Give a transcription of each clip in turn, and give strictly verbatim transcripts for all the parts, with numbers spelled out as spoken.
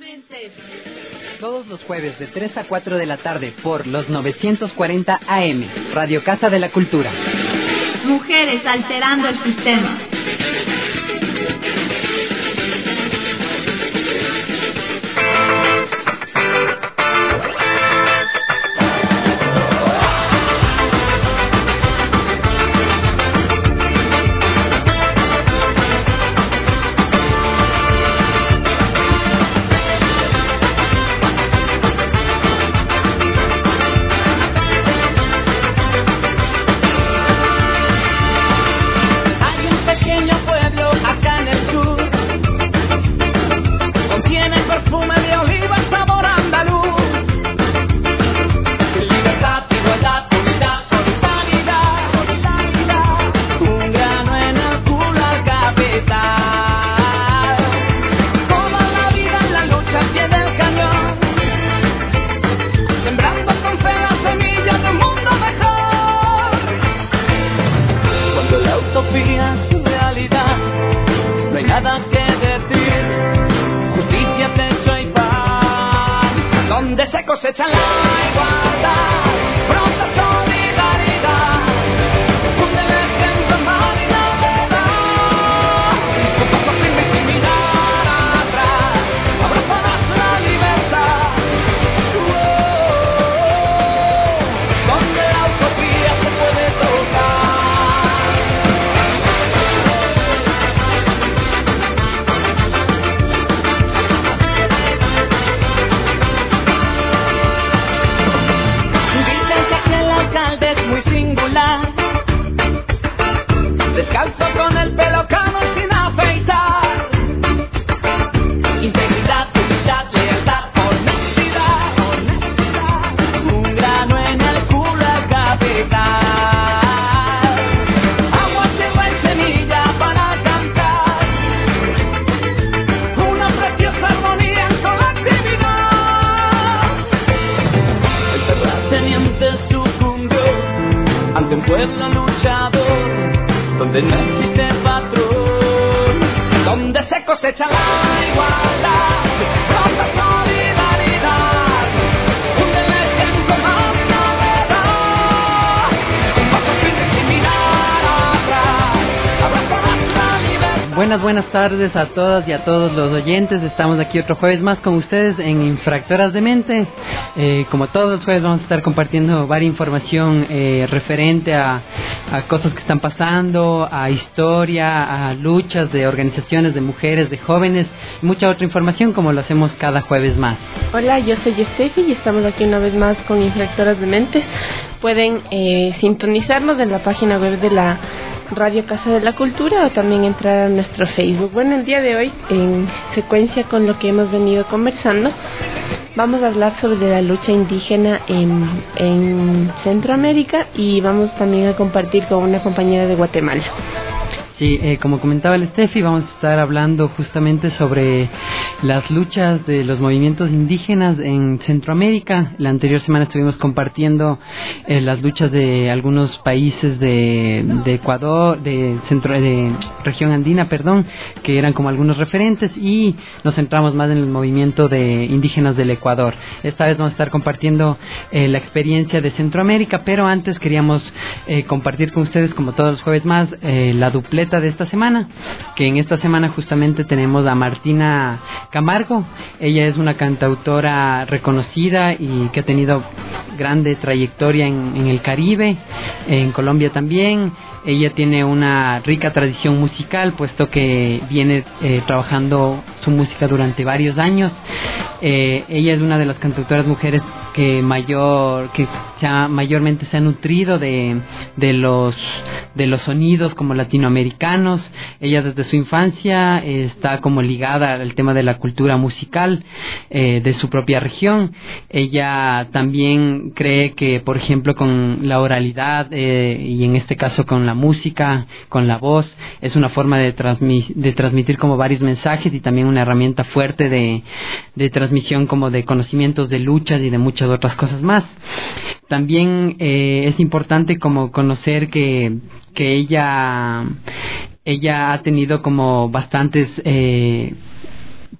Dementes. Todos los jueves de tres a cuatro de la tarde por los novecientos cuarenta A M, Radio Casa de la Cultura. Mujeres alterando el sistema. Buenas, buenas tardes a todas y a todos los oyentes. Estamos aquí otro jueves más con ustedes en Infractoras de Mente. Eh, como todos los jueves vamos a estar compartiendo varias información eh, referente a, a cosas que están pasando, a historia, a luchas de organizaciones de mujeres, de jóvenes, y mucha otra información como lo hacemos cada jueves más. Hola, yo soy Estefi y estamos aquí una vez más con Infractoras de Mentes. Pueden eh, sintonizarnos en la página web de la Radio Casa de la Cultura o también entrar a nuestro Facebook. Bueno, el día de hoy, en secuencia con lo que hemos venido conversando, vamos a hablar sobre la lucha indígena en, en Centroamérica y vamos también a compartir con una compañera de Guatemala. Sí, eh, como comentaba el Estefi, vamos a estar hablando justamente sobre las luchas de los movimientos indígenas en Centroamérica. La anterior semana estuvimos compartiendo eh, las luchas de algunos países de, de Ecuador, de centro, de región andina, perdón, que eran como algunos referentes, y nos centramos más en el movimiento de indígenas del Ecuador. Esta vez vamos a estar compartiendo eh, la experiencia de Centroamérica, pero antes queríamos eh, compartir con ustedes, como todos los jueves más, eh, la dupleta de esta semana, que en esta semana justamente tenemos a Martina Camargo. Ella es una cantautora reconocida y que ha tenido grande trayectoria en, en el Caribe, en Colombia también. Ella tiene una rica tradición musical, puesto que viene eh, trabajando su música durante varios años. Eh, ella es una de las cantautoras mujeres que mayor que se ha, mayormente se ha nutrido de, de los de los sonidos como latinoamericanos. Ella desde su infancia eh, está como ligada al tema de la cultura musical eh, de su propia región. Ella también cree que, por ejemplo, con la oralidad eh, y en este caso con la música, con la voz, es una forma de, transmi- de transmitir como varios mensajes y también una herramienta fuerte de, de transmisión como de conocimientos de luchas y de muchas otras cosas más. También eh, es importante como conocer que, que ella, ella ha tenido como bastantes eh,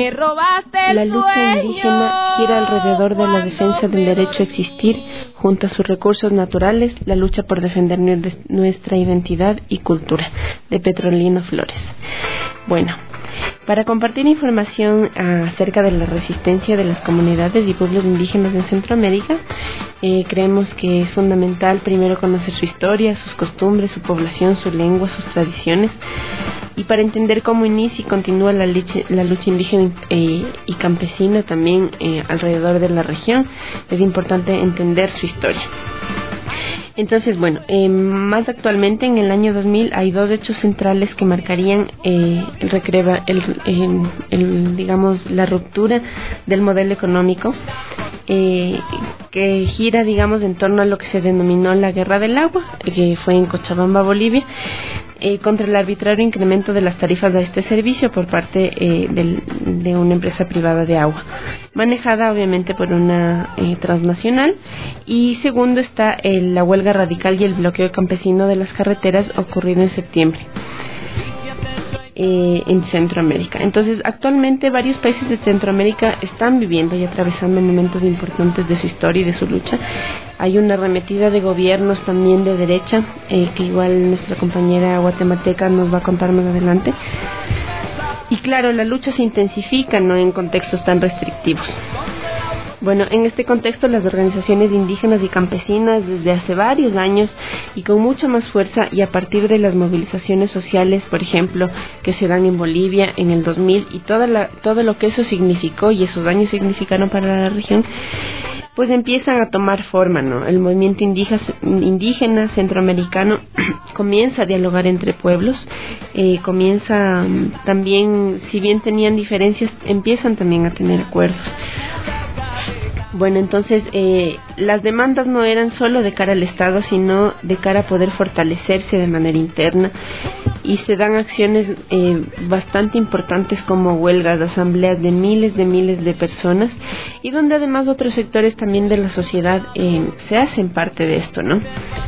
Me robaste el La lucha sueño. indígena gira alrededor de la defensa del derecho a existir, junto a sus recursos naturales, la lucha por defender nuestra identidad y cultura, de Petrolino Flores. Bueno, para compartir información acerca de la resistencia de las comunidades y pueblos indígenas en Centroamérica, eh, creemos que es fundamental primero conocer su historia, sus costumbres, su población, su lengua, sus tradiciones, y para entender cómo inicia y continúa la lucha, la lucha indígena eh, y campesina también eh, alrededor de la región, es importante entender su historia. Entonces, bueno, eh, más actualmente en el año dos mil hay dos hechos centrales que marcarían eh, el, recreba, el, el, el, digamos, la ruptura del modelo económico eh, que gira, digamos, en torno a lo que se denominó la Guerra del Agua, que fue en Cochabamba, Bolivia, eh, contra el arbitrario incremento de las tarifas de este servicio por parte eh, del, de una empresa privada de agua, manejada obviamente por una eh, transnacional. Y segundo está eh, la huelga radical y el bloqueo campesino de las carreteras ocurrido en septiembre eh, en Centroamérica. Entonces, actualmente varios países de Centroamérica están viviendo y atravesando momentos importantes de su historia y de su lucha. Hay una arremetida de gobiernos también de derecha, eh, que igual nuestra compañera guatemalteca nos va a contar más adelante. Y claro, la lucha se intensifica, ¿no?, en contextos tan restrictivos. Bueno, en este contexto las organizaciones indígenas y campesinas desde hace varios años y con mucha más fuerza, y a partir de las movilizaciones sociales, por ejemplo, que se dan en Bolivia en el dos mil y toda la, todo lo que eso significó y esos años significaron para la región, pues empiezan a tomar forma, ¿no? El movimiento indígena, indígena centroamericano comienza a dialogar entre pueblos, eh, comienza también, si bien tenían diferencias, empiezan también a tener acuerdos. Bueno, entonces eh, las demandas no eran solo de cara al Estado, sino de cara a poder fortalecerse de manera interna, y se dan acciones eh, bastante importantes como huelgas, asambleas de miles de miles de personas, y donde además otros sectores también de la sociedad eh, se hacen parte de esto, ¿no?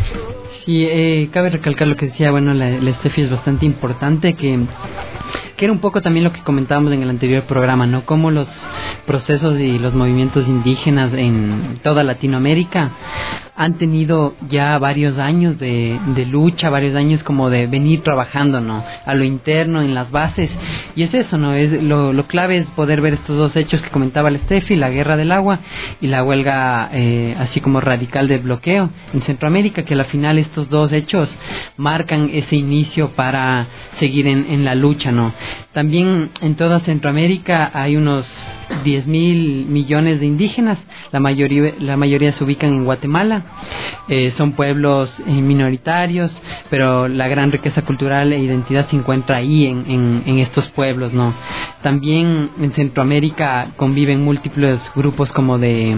Sí, eh, cabe recalcar lo que decía, bueno, la, la Estefi, es bastante importante, que que era un poco también lo que comentábamos en el anterior programa, ¿no? Cómo los procesos y los movimientos indígenas en toda Latinoamérica han tenido ya varios años de, de lucha, varios años como de venir trabajando, ¿no?, a lo interno, en las bases, y es eso, ¿no? Es lo, lo clave es poder ver estos dos hechos que comentaba la Estefi, la Guerra del Agua y la huelga eh, así como radical de bloqueo en Centroamérica, que al final estos dos hechos marcan ese inicio para seguir en, en la lucha, ¿no? También en toda Centroamérica hay unos diez mil millones de indígenas, la mayoría, la mayoría se ubican en Guatemala, eh, son pueblos eh, minoritarios, pero la gran riqueza cultural e identidad se encuentra ahí en, en, en estos pueblos, ¿no? También en Centroamérica conviven múltiples grupos como de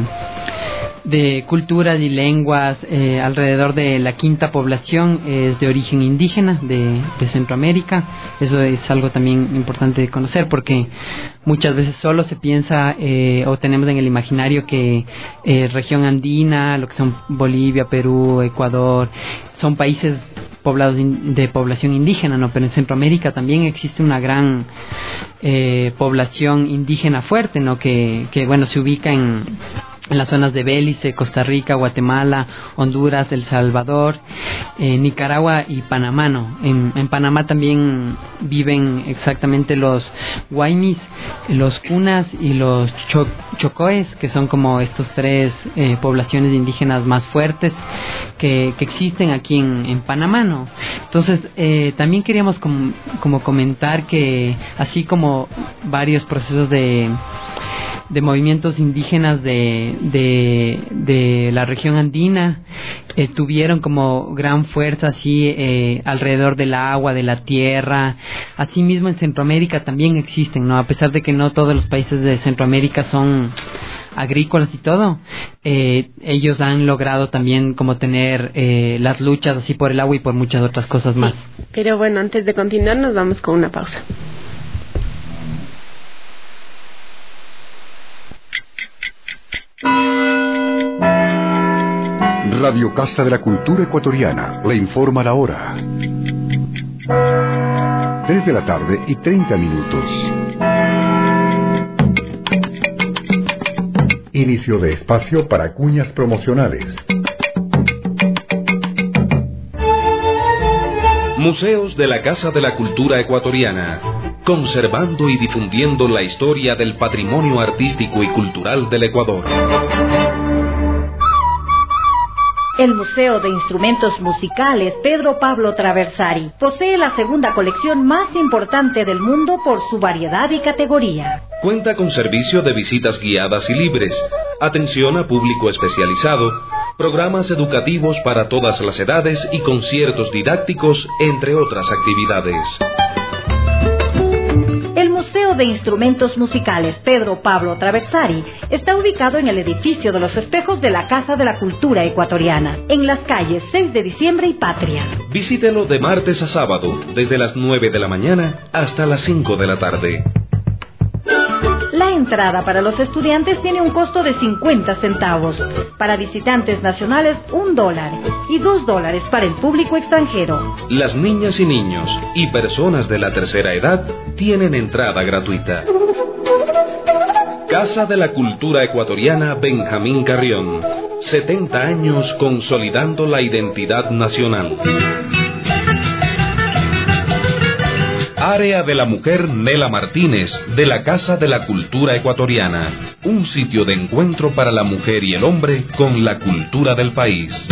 de culturas y lenguas. Eh, alrededor de la quinta población es de origen indígena de, de Centroamérica. Eso es algo también importante de conocer, porque muchas veces solo se piensa eh, o tenemos en el imaginario que eh, región andina, lo que son Bolivia, Perú, Ecuador, son países poblados in, de población indígena, ¿no? Pero en Centroamérica también existe una gran eh, población indígena fuerte, ¿no? Que, que bueno, se ubica en en las zonas de Belice, Costa Rica, Guatemala, Honduras, El Salvador, eh, Nicaragua y Panamá, ¿no? En, en Panamá también viven exactamente los Guaymis, los Cunas y los cho- Chocoes, que son como estos tres eh, poblaciones indígenas más fuertes que, que existen aquí en, en Panamá, ¿no? Entonces, eh, también queríamos com- como comentar que así como varios procesos de de movimientos indígenas de, de, de la región andina eh, tuvieron como gran fuerza así eh, alrededor del agua, de la tierra. Asimismo en Centroamérica también existen, ¿no? A pesar de que no todos los países de Centroamérica son agrícolas y todo, eh, ellos han logrado también como tener eh, las luchas así por el agua y por muchas otras cosas más. Sí, pero bueno, antes de continuar nos vamos con una pausa. Radio Casa de la Cultura Ecuatoriana le informa la hora. Tres de la tarde y treinta minutos. Inicio de espacio para cuñas promocionales. Museos de la Casa de la Cultura Ecuatoriana, conservando y difundiendo la historia del patrimonio artístico y cultural del Ecuador. El Museo de Instrumentos Musicales Pedro Pablo Traversari posee la segunda colección más importante del mundo por su variedad y categoría. Cuenta con servicio de visitas guiadas y libres, atención a público especializado, programas educativos para todas las edades y conciertos didácticos, entre otras actividades. El Museo de Instrumentos Musicales Pedro Pablo Traversari está ubicado en el edificio de los espejos de la Casa de la Cultura Ecuatoriana, en las calles seis de diciembre y Patria. Visítelo de martes a sábado, desde las nueve de la mañana hasta las cinco de la tarde. La entrada para los estudiantes tiene un costo de cincuenta centavos, para visitantes nacionales un dólar y dos dólares para el público extranjero. Las niñas y niños y personas de la tercera edad tienen entrada gratuita. Casa de la Cultura Ecuatoriana Benjamín Carrión, setenta años consolidando la identidad nacional. Área de la Mujer Nela Martínez, de la Casa de la Cultura Ecuatoriana, un sitio de encuentro para la mujer y el hombre con la cultura del país.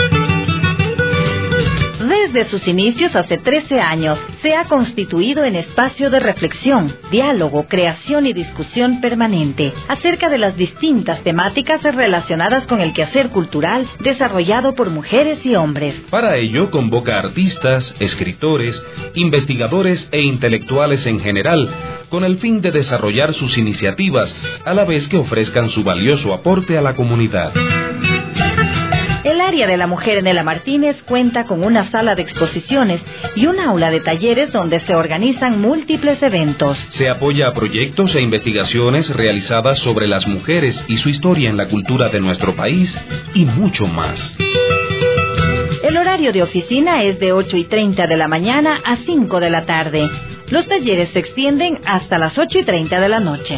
Desde sus inicios hace trece años, se ha constituido en espacio de reflexión, diálogo, creación y discusión permanente acerca de las distintas temáticas relacionadas con el quehacer cultural desarrollado por mujeres y hombres. Para ello convoca artistas, escritores, investigadores e intelectuales en general, con el fin de desarrollar sus iniciativas, a la vez que ofrezcan su valioso aporte a la comunidad. El área de la mujer Nela Martínez cuenta con una sala de exposiciones y un aula de talleres donde se organizan múltiples eventos. Se apoya a proyectos e investigaciones realizadas sobre las mujeres y su historia en la cultura de nuestro país y mucho más. El horario de oficina es de ocho y treinta de la mañana a cinco de la tarde. Los talleres se extienden hasta las ocho y treinta de la noche.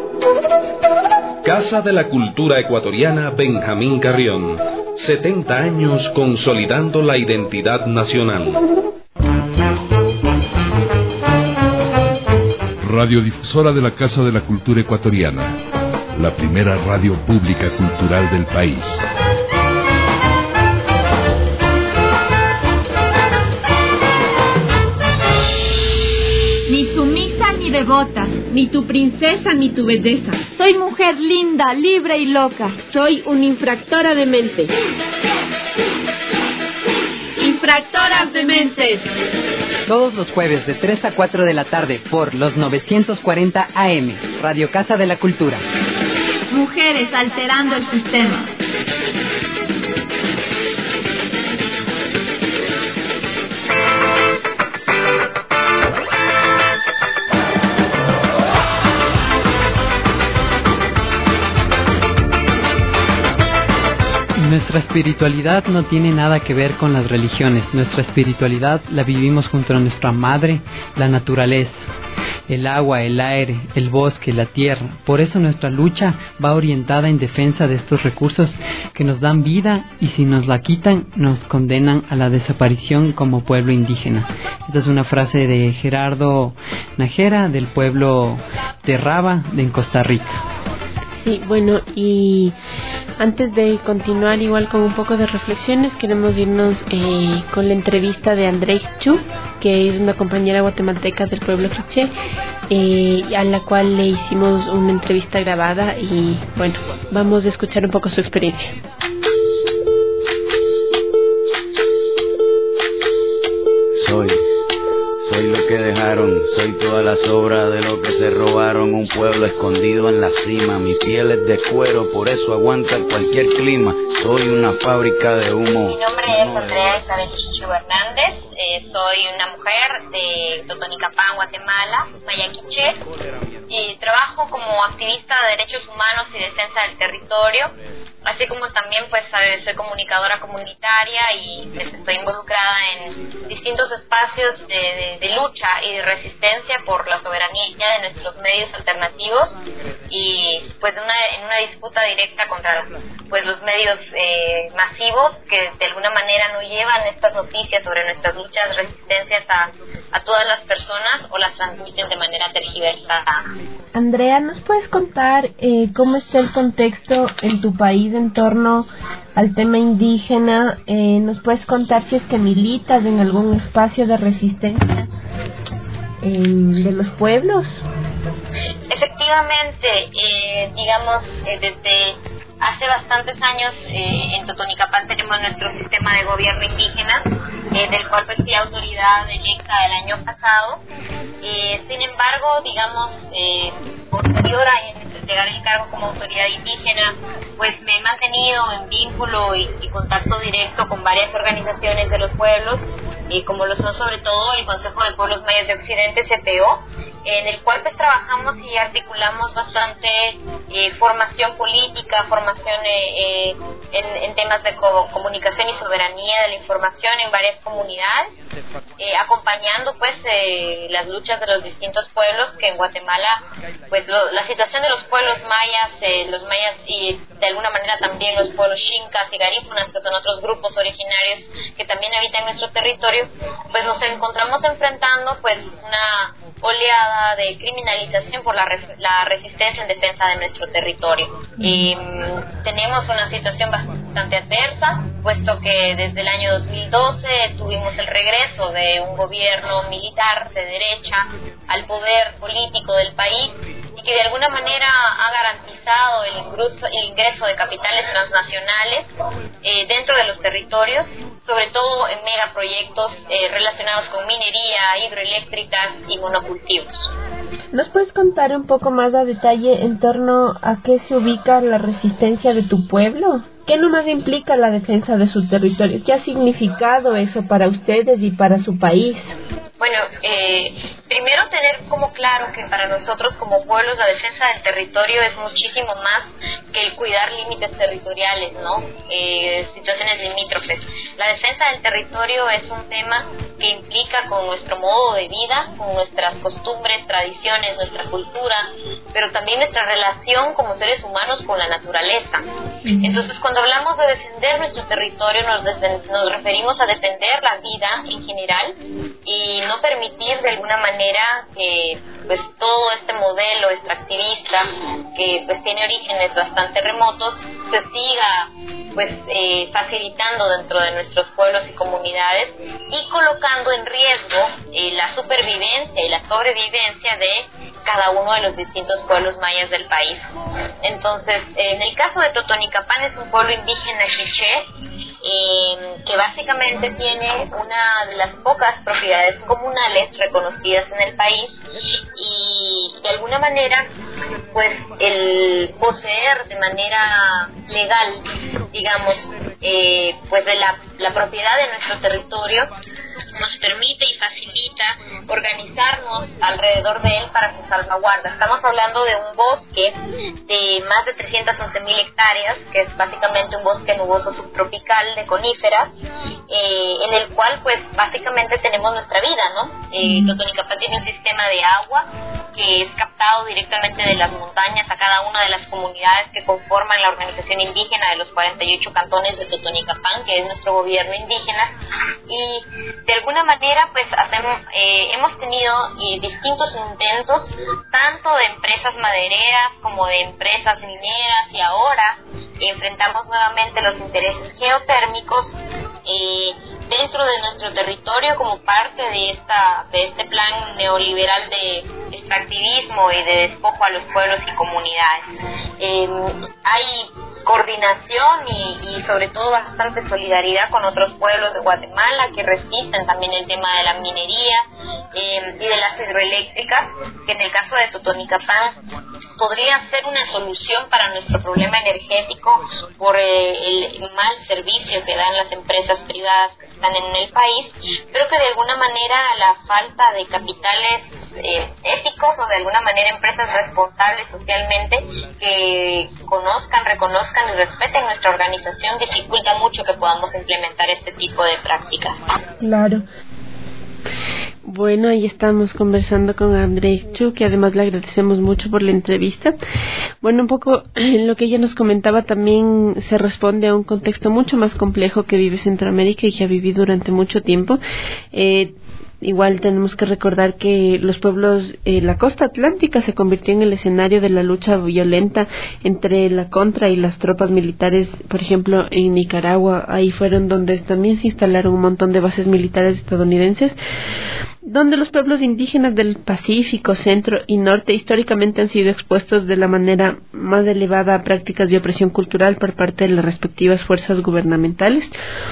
Casa de la Cultura Ecuatoriana Benjamín Carrión, setenta años consolidando la identidad nacional. Radiodifusora de la Casa de la Cultura Ecuatoriana, la primera radio pública cultural del país. Ni sumisa ni devota, ni tu princesa ni tu belleza. soy mujer linda, libre y loca. Soy una infractora de mente. Infractoras de mentes. Todos los jueves de tres a cuatro de la tarde por los novecientos cuarenta A M, Radio Casa de la Cultura. Mujeres alterando el sistema. Nuestra espiritualidad no tiene nada que ver con las religiones. Nuestra espiritualidad la vivimos junto a nuestra madre, la naturaleza, el agua, el aire, el bosque, la tierra. Por eso nuestra lucha va orientada en defensa de estos recursos que nos dan vida y si nos la quitan nos condenan a la desaparición como pueblo indígena. Esta es una frase de Gerardo Nájera del pueblo Terraba en Costa Rica. Sí, bueno, y antes de continuar igual con un poco de reflexiones, queremos irnos eh, con la entrevista de André Chu, que es una compañera guatemalteca del pueblo quiché, eh, a la cual le hicimos una entrevista grabada y bueno, vamos a escuchar un poco su experiencia. Soy Soy lo que dejaron, soy toda la sobra de lo que se robaron. Un pueblo escondido en la cima, mi piel es de cuero, por eso aguanta cualquier clima. Soy una fábrica de humo. Mi nombre es Andrea Isabel Chichu Hernández, eh, soy una mujer de Totonicapán, Guatemala, maya quiché. Y trabajo como activista de derechos humanos y defensa del territorio, así como también pues soy comunicadora comunitaria y pues, estoy involucrada en distintas distintos espacios de, de, de lucha y de resistencia por la soberanía de nuestros medios alternativos y pues una, en una disputa directa contra pues los medios eh, masivos que de alguna manera no llevan estas noticias sobre nuestras luchas, resistencias a, a todas las personas o las transmiten de manera tergiversada. Andrea, ¿nos puedes contar eh, cómo está el contexto en tu país en torno al tema indígena? Eh, ¿Nos puedes contar si es que militas en algún espacio de resistencia eh, de los pueblos? Efectivamente, eh, digamos, eh, desde hace bastantes años eh, en Totonicapán tenemos nuestro sistema de gobierno indígena, eh, del cual pues fui autoridad electa el año pasado. Eh, sin embargo, digamos, eh, posterior a entregar el cargo como autoridad indígena, pues me he mantenido en vínculo y, y contacto directo con varias organizaciones de los pueblos, eh, como lo son sobre todo el Consejo de Pueblos Mayas de Occidente, C P O, en el cual pues trabajamos y articulamos bastante eh, formación política, formación eh, eh, en, en temas de co- comunicación y soberanía de la información en varias comunidades, eh, acompañando pues eh, las luchas de los distintos pueblos que en Guatemala, pues lo, la situación de los pueblos mayas, eh, los mayas y de alguna manera también los pueblos xincas y garífunas, que son otros grupos originarios que también habitan en nuestro territorio, pues nos encontramos enfrentando pues una oleada de criminalización por la, re- la resistencia en defensa de nuestro territorio. Y, um, tenemos una situación bastante adversa, puesto que desde el año dos mil doce tuvimos el regreso de un gobierno militar de derecha al poder político del país y que de alguna manera ha garantizado el ingreso, el ingreso de capitales transnacionales eh, dentro de los territorios, sobre todo en megaproyectos eh, relacionados con minería, hidroeléctricas y monocultivos. ¿Nos puedes contar un poco más a detalle en torno a qué se ubica la resistencia de tu pueblo? ¿Qué nomás implica la defensa de su territorio? ¿Qué ha significado eso para ustedes y para su país? Bueno, eh, primero tener como claro que para nosotros como pueblos la defensa del territorio es muchísimo más que el cuidar límites territoriales, ¿no? Eh, situaciones limítrofes. La defensa del territorio es un tema que implica con nuestro modo de vida, con nuestras costumbres, tradiciones, nuestra cultura, pero también nuestra relación como seres humanos con la naturaleza. Entonces, cuando hablamos de defender nuestro territorio, nos, defen- nos referimos a defender la vida en general y no permitir de alguna manera que pues todo este modelo extractivista que pues tiene orígenes bastante remotos se siga pues eh, facilitando dentro de nuestros pueblos y comunidades y colocando en riesgo eh, la supervivencia y la sobrevivencia de cada uno de los distintos pueblos mayas del país. Entonces, en el caso de Totonicapán es un pueblo indígena quiché eh, que básicamente tiene una de las pocas propiedades comunales reconocidas en el país y de alguna manera pues el poseer de manera legal, digamos, eh, pues de la, la propiedad de nuestro territorio nos permite y facilita organizarnos alrededor de él para su salvaguarda. Estamos hablando de un bosque de más de trescientas once mil hectáreas, que es básicamente un bosque nuboso subtropical de coníferas, eh, en el cual pues básicamente tenemos nuestra vida, ¿no? Eh, Totonicapán tiene un sistema de agua que es captado directamente de las montañas a cada una de las comunidades que conforman la organización indígena de los cuarenta y ocho cantones de Totonicapán, que es nuestro gobierno indígena, y de alguna manera pues hacemos, eh, hemos tenido eh, distintos intentos tanto de empresas madereras como de empresas mineras y ahora eh, enfrentamos nuevamente los intereses geotérmicos eh, dentro de nuestro territorio como parte de esta de este plan neoliberal de extractivismo y de despojo a los pueblos y comunidades. Eh, hay coordinación y, y sobre todo bastante solidaridad con otros pueblos de Guatemala que resisten también el tema de la minería eh, y de las hidroeléctricas, que en el caso de Totonicapán podría ser una solución para nuestro problema energético por eh, el mal servicio que dan las empresas privadas que están en el país, pero que de alguna manera la falta de capitales eh, éticos o de alguna manera empresas responsables socialmente que conozcan, reconozcan y respeten nuestra organización dificulta mucho que podamos implementar este tipo de prácticas. Claro. Bueno, ahí estamos conversando con André Chu, que además le agradecemos mucho por la entrevista. Bueno, un poco lo que ella nos comentaba también se responde a un contexto mucho más complejo que vive Centroamérica y que ha vivido durante mucho tiempo. Eh, Igual tenemos que recordar que los pueblos, eh, la costa atlántica se convirtió en el escenario de la lucha violenta entre la contra y las tropas militares. Por ejemplo, en Nicaragua, ahí fueron donde también se instalaron un montón de bases militares estadounidenses, donde los pueblos indígenas del Pacífico, Centro y Norte históricamente han sido expuestos de la manera más elevada a prácticas de opresión cultural por parte de las respectivas fuerzas gubernamentales.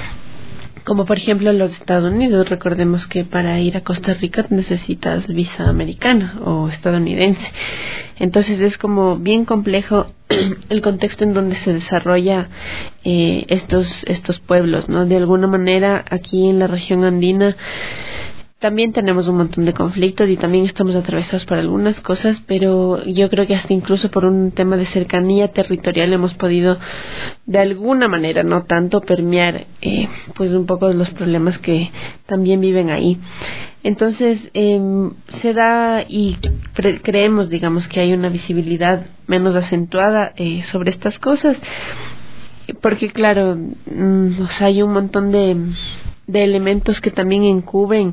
Como por ejemplo los Estados Unidos. Recordemos que para ir a Costa Rica necesitas visa americana o estadounidense. Entonces es como bien complejo el contexto en donde se desarrolla eh, estos estos pueblos, ¿no? De alguna manera aquí en la región andina también tenemos un montón de conflictos y también estamos atravesados por algunas cosas, pero yo creo que hasta incluso por un tema de cercanía territorial hemos podido de alguna manera, no tanto, permear eh, pues un poco los problemas que también viven ahí. Entonces eh, se da y pre- creemos, digamos, que hay una visibilidad menos acentuada eh, sobre estas cosas, porque claro, mm, o sea, hay un montón de de elementos que también encubren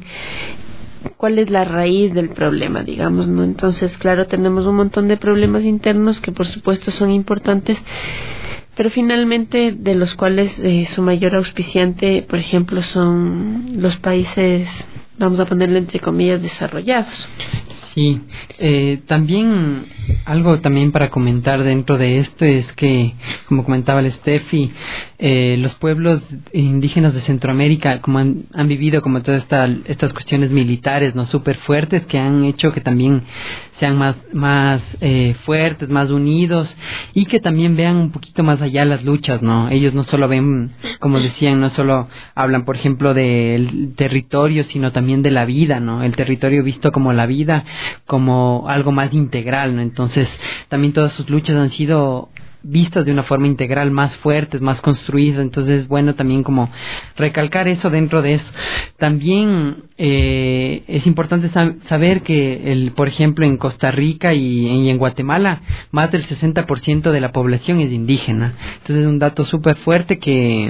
cuál es la raíz del problema, digamos, ¿no? Entonces, claro, tenemos un montón de problemas internos que por supuesto son importantes, pero finalmente de los cuales eh, su mayor auspiciante, por ejemplo, son los países, vamos a ponerle entre comillas, desarrollados. Sí, eh, también algo también para comentar dentro de esto es que, como comentaba el Steffi, eh, los pueblos indígenas de Centroamérica como han, han vivido como todas esta, estas cuestiones militares, no súper fuertes, que han hecho que también sean más más eh, fuertes, más unidos, y que también vean un poquito más allá las luchas, no ellos no solo ven, como decían, no solo hablan por ejemplo del territorio, sino también de la vida, no el territorio visto como la vida, como algo más integral, no entonces también todas sus luchas han sido vistas de una forma integral, más fuertes, más construidas. Entonces es bueno también como recalcar eso dentro de eso. También eh, es importante sab- saber que, el, por ejemplo, en Costa Rica y, y en Guatemala, más del sesenta por ciento de la población es indígena. Entonces es un dato súper fuerte que...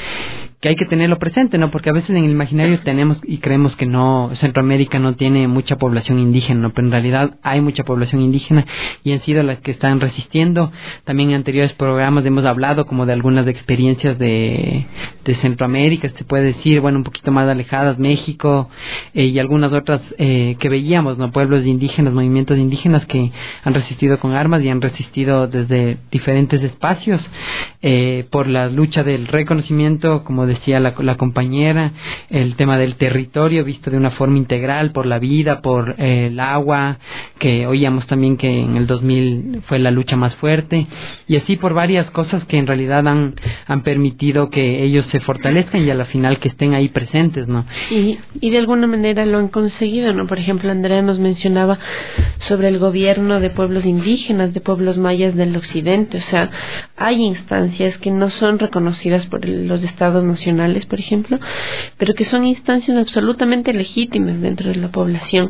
que hay que tenerlo presente, ¿no? Porque a veces en el imaginario tenemos y creemos que no, Centroamérica no tiene mucha población indígena, ¿no? Pero en realidad hay mucha población indígena y han sido las que están resistiendo. También en anteriores programas hemos hablado como de algunas experiencias de, de Centroamérica, se puede decir, bueno, un poquito más alejadas, México eh, y algunas otras eh, que veíamos, ¿no? Pueblos indígenas, movimientos indígenas que han resistido con armas y han resistido desde diferentes espacios eh, por la lucha del reconocimiento, como de decía la, la compañera, el tema del territorio visto de una forma integral, por la vida, por eh, el agua, que oíamos también que en el dos mil fue la lucha más fuerte, y así por varias cosas que en realidad han, han permitido que ellos se fortalezcan y a la final que estén ahí presentes, ¿no? Y, y de alguna manera lo han conseguido, ¿no? Por ejemplo, Andrea nos mencionaba sobre el gobierno de pueblos indígenas, de pueblos mayas del occidente, o sea, hay instancias que no son reconocidas por el, los estados nacionales, por ejemplo, pero que son instancias absolutamente legítimas dentro de la población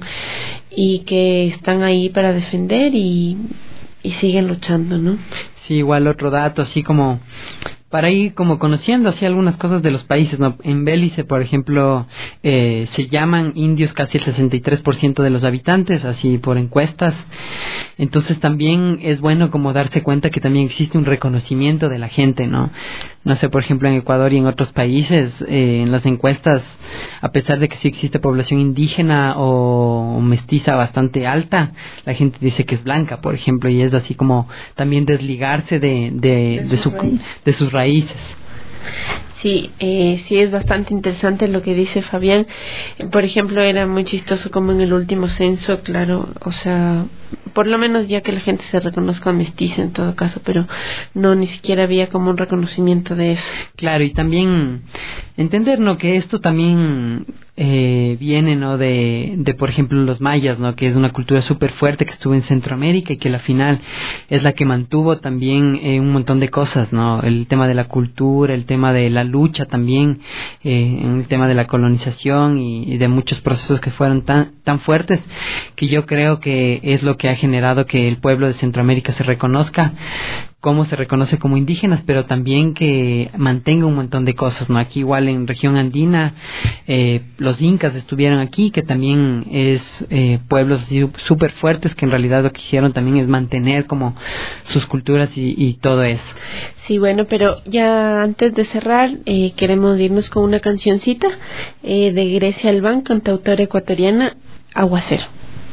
y que están ahí para defender y, y siguen luchando, ¿no? Sí, igual otro dato, así como para ir como conociendo así algunas cosas de los países, ¿no? En Belice, por ejemplo, eh, se llaman indios casi el sesenta y tres por ciento de los habitantes, así por encuestas. Entonces también es bueno como darse cuenta que también existe un reconocimiento de la gente, ¿no? No sé, por ejemplo, en Ecuador y en otros países, eh, en las encuestas, a pesar de que sí existe población indígena o mestiza bastante alta, la gente dice que es blanca, por ejemplo, y es así como también desligarse de, de, de, de, su, de sus raíces. Sí, eh, sí es bastante interesante lo que dice Fabián. Por ejemplo, era muy chistoso como en el último censo, claro, o sea, por lo menos ya que la gente se reconozca mestiza en todo caso, pero no, ni siquiera había como un reconocimiento de eso. Claro, y también entender, ¿no?, que esto también eh, viene, ¿no? De, de, por ejemplo, los mayas, ¿no? Que es una cultura súper fuerte que estuvo en Centroamérica y que al final es la que mantuvo también eh, un montón de cosas, ¿no? El tema de la cultura, el tema de la lucha también, eh, en el tema de la colonización y, y de muchos procesos que fueron tan, tan fuertes que yo creo que es lo que ha generado que el pueblo de Centroamérica se reconozca cómo se reconoce como indígenas, pero también que mantenga un montón de cosas, ¿no? Aquí igual en región andina, eh, los incas estuvieron aquí, que también es eh, pueblos súper fuertes que en realidad lo que hicieron también es mantener como sus culturas y, y todo eso. Sí, bueno, pero ya antes de cerrar, eh, queremos irnos con una cancioncita eh, de Grecia Albán, cantautora ecuatoriana, Aguacero.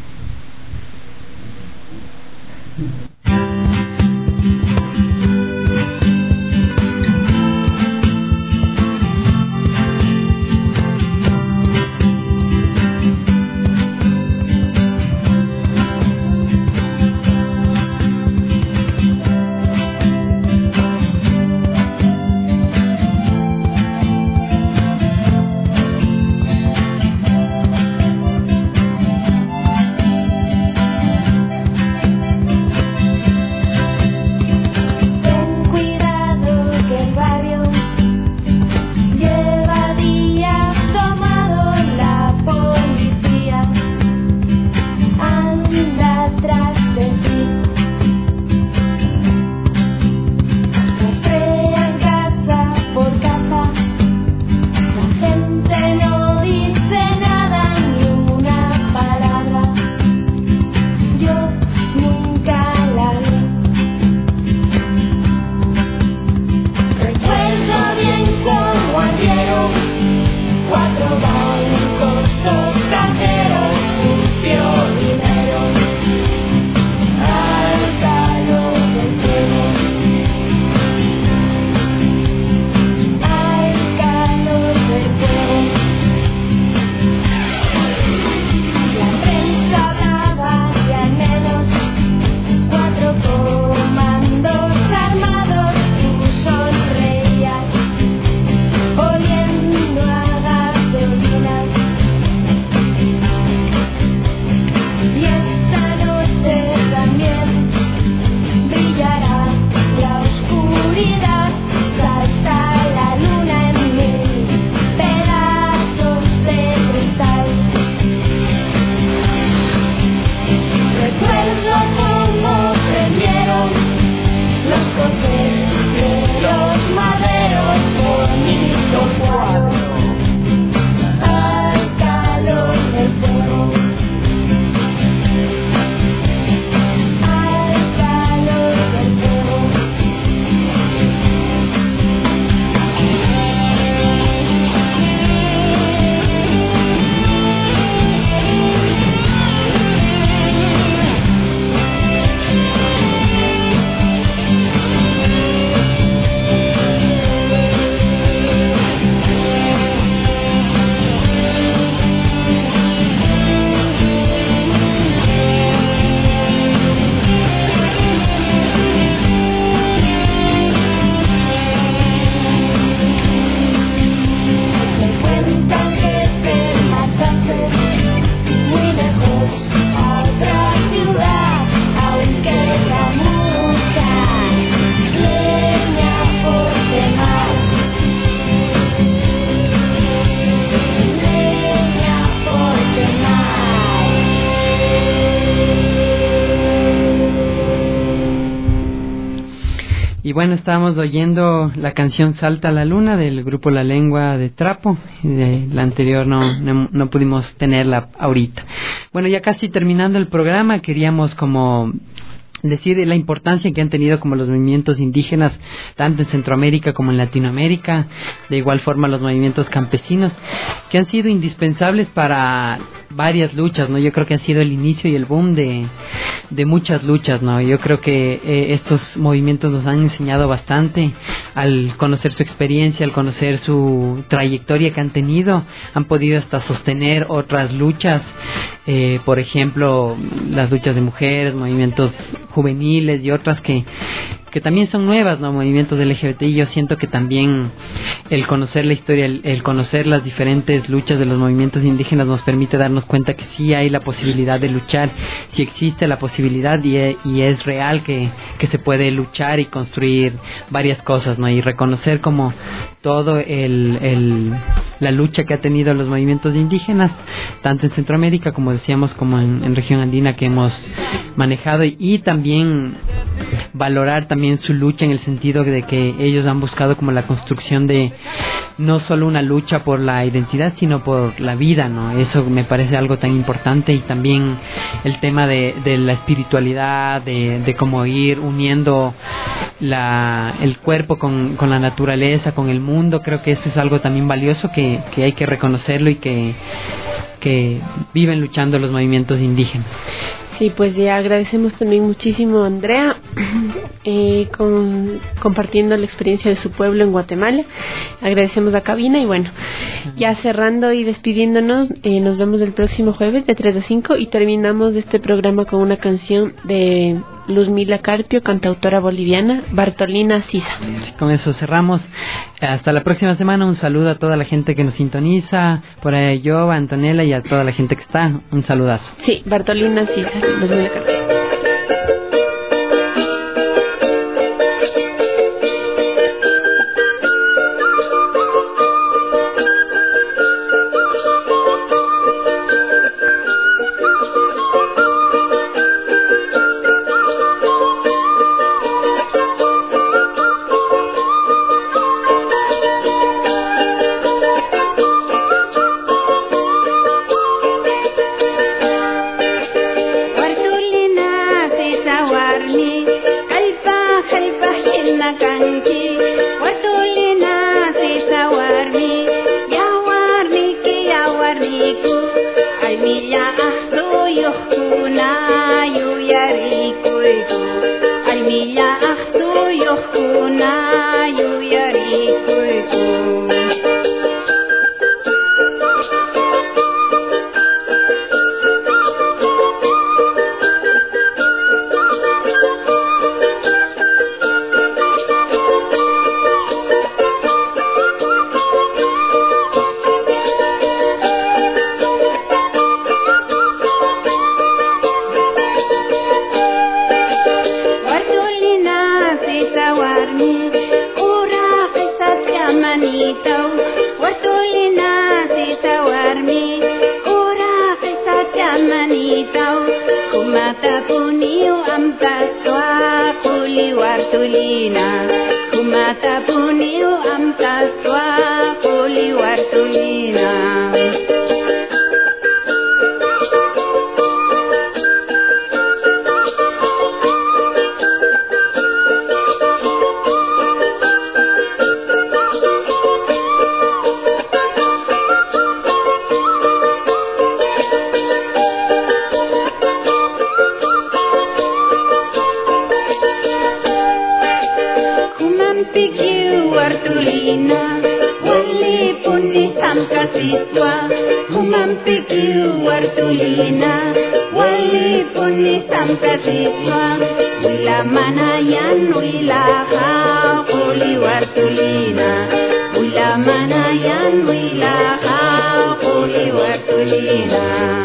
Y bueno, estábamos oyendo la canción Salta a la Luna del grupo La Lengua de Trapo. De la anterior no, no, no pudimos tenerla ahorita. Bueno, ya casi terminando el programa, queríamos como decir la importancia que han tenido como los movimientos indígenas tanto en Centroamérica como en Latinoamérica, de igual forma los movimientos campesinos, que han sido indispensables para varias luchas, ¿no? Yo creo que ha sido el inicio y el boom de, de muchas luchas, ¿no? Yo creo que eh, estos movimientos nos han enseñado bastante al conocer su experiencia, al conocer su trayectoria que han tenido, han podido hasta sostener otras luchas, eh, por ejemplo, las luchas de mujeres, movimientos juveniles y otras que que también son nuevas, ¿no? Movimientos L G B T I. Yo siento que también el conocer la historia, el, el conocer las diferentes luchas de los movimientos indígenas nos permite darnos cuenta que sí hay la posibilidad de luchar, sí existe la posibilidad y, y es real que, que se puede luchar y construir varias cosas, ¿no? Y reconocer como todo el, el la lucha que ha tenido los movimientos indígenas, tanto en Centroamérica, como decíamos, como en, en región andina que hemos manejado, y, y también valorar también su lucha en el sentido de que ellos han buscado como la construcción de no solo una lucha por la identidad, sino por la vida, ¿no? Eso me parece algo tan importante, y también el tema de, de la espiritualidad, de, de cómo ir uniendo la, el cuerpo con, con la naturaleza, con el mundo. Creo que eso es algo también valioso que, que hay que reconocerlo y que, que viven luchando los movimientos indígenas. Sí, pues ya agradecemos también muchísimo a Andrea eh, con, compartiendo la experiencia de su pueblo en Guatemala. Agradecemos a Cabina y bueno, ya cerrando y despidiéndonos, eh, nos vemos el próximo jueves de tres a cinco y terminamos este programa con una canción de Luzmila Carpio, cantautora boliviana, Bartolina Sisa. Con eso cerramos. Hasta la próxima semana. Un saludo a toda la gente que nos sintoniza, por ahí yo, a Antonella y a toda la gente que está. Un saludazo. Sí, Bartolina Sisa, Luzmila Carpio. Wila manayan wila ha Uli wartulina Wila manayan wila ha Uli wartulina